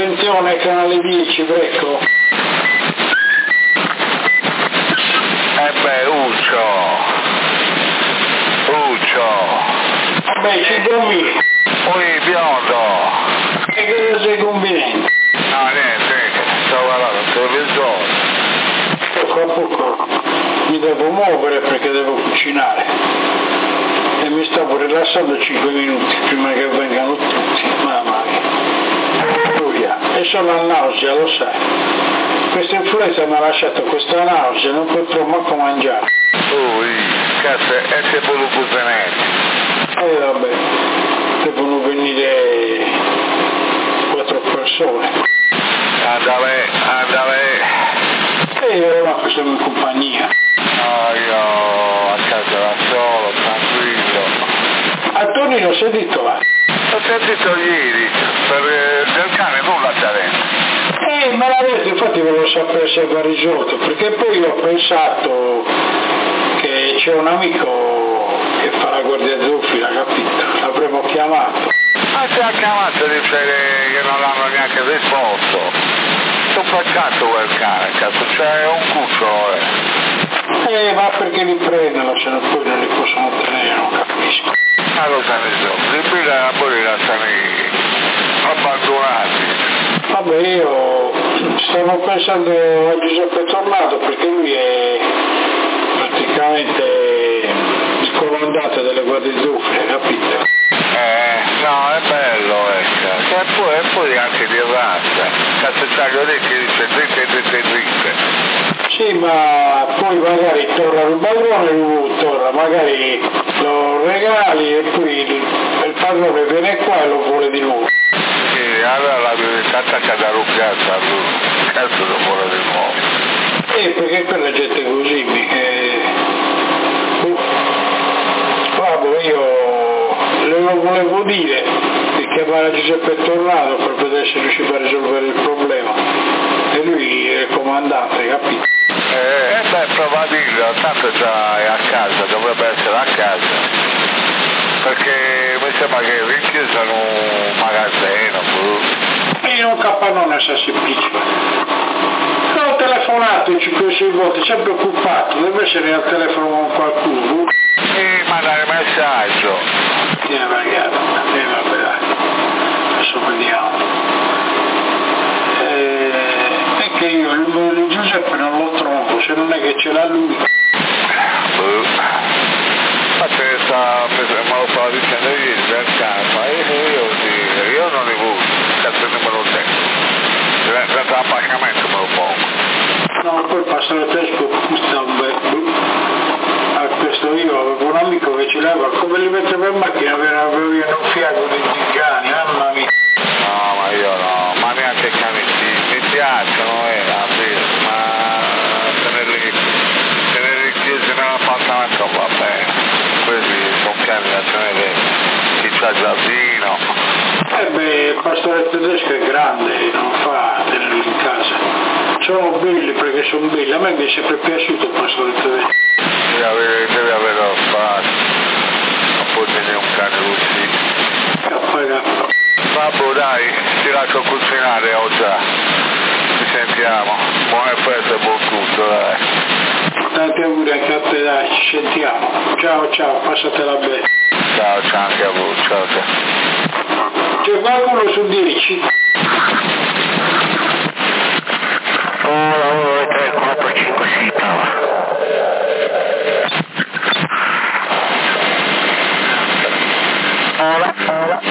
attenzione, canale 10, Brecco. Uccio. Vabbè, ci combini. Ui, biondo. E che cosa sei combinando? No, niente, stavo guardando il televisore. Poco a poco mi devo muovere perché devo cucinare. E mi stavo rilassando 5 minuti prima che vengano tutti. Mamma mia. E sono a nausea, lo sai. Questa influenza mi ha lasciato questa nausea, non potrò manco mangiare. Ui, cazzo, e se voluto tenere? Vabbè, devono venire 4 persone. Andale. E io ma sono in compagnia. No, io a casa da solo, tranquillo. A Torino sentito là? Ho sentito ieri, del cane nulla c'è dentro. Me l'ha detto, infatti volevo sapere se aveva risolto, perché poi ho pensato che c'è un amico che fa la guardia zufila, capito? L'avremmo chiamato. Ma se ha chiamato dice che non l'hanno neanche risposto. Sto peccato quel cane, cazzo, c'è un cucciolo, Ma perché li prendono se non poi non li possono tenere, non capisco. Ma lo sanno i soldi, i figli della politica stanno abbandonati. Vabbè, io stavo pensando a Giuseppe Tornado perché lui è praticamente il comandante delle guardie zuffe, capito? No, è bello, ecco. E poi anche di razza. Cazzo c'ha gli orecchi dice dritte. Sì, ma poi magari torna il padrone, lui torna, magari lo regali e poi il padrone viene qua e lo vuole di nuovo. Sì, allora la verità che da ruggata, cazzo lo vuole di nuovo. Perché quella gente così vabbè, io le volevo dire di chiamare Giuseppe Tornado per vedere se riusciva a risolvere il problema. E lui è il comandante, capito? Prova a dirlo, tanto già è a casa, dovrebbe essere a casa. Perché mi sembra che rinchiuso in un magazzino. In un capannone se si piccola. Ho telefonato 5-6 volte, sempre occupato, deve essere al telefono con qualcuno. E mandare messaggio. Ragazzi, vabbè, adesso vediamo. È che io il numero di Giuseppe non lo trovo, se non è che ce l'ha lui. Me lo stavo dicendo ieri per casa, io non ne vuoi, cazzo il numero 6. Senza appagamento me lo pongo. No, poi passare il tempo a questo io avevo un amico che ce l'aveva, come li metteva in macchina avevo un fiato di cani, mamma mia. No, ma io no, ma neanche i cani mi piacciono, ma tenerli chiusi nell'appartamento va bene. Questi sono cani da tenere chi c'ha giardino. Il pastore tedesco è grande, non fa tenerli in casa. Sono belli perché sono belli, a me mi è sempre piaciuto il pastore tedesco. Deve avere lo spazio, non può tenere un cane così. Vabbè dai, ti lascio cucinare oggi. Ci sentiamo. Buone feste e buon tutto, dai. Tanti auguri anche a te, dai, ci sentiamo. Ciao, passatela bene. Ciao anche a voi, ciao. C'è qualcuno su 10? 1, 2, 3, 4, 5, 6, prova. Hola.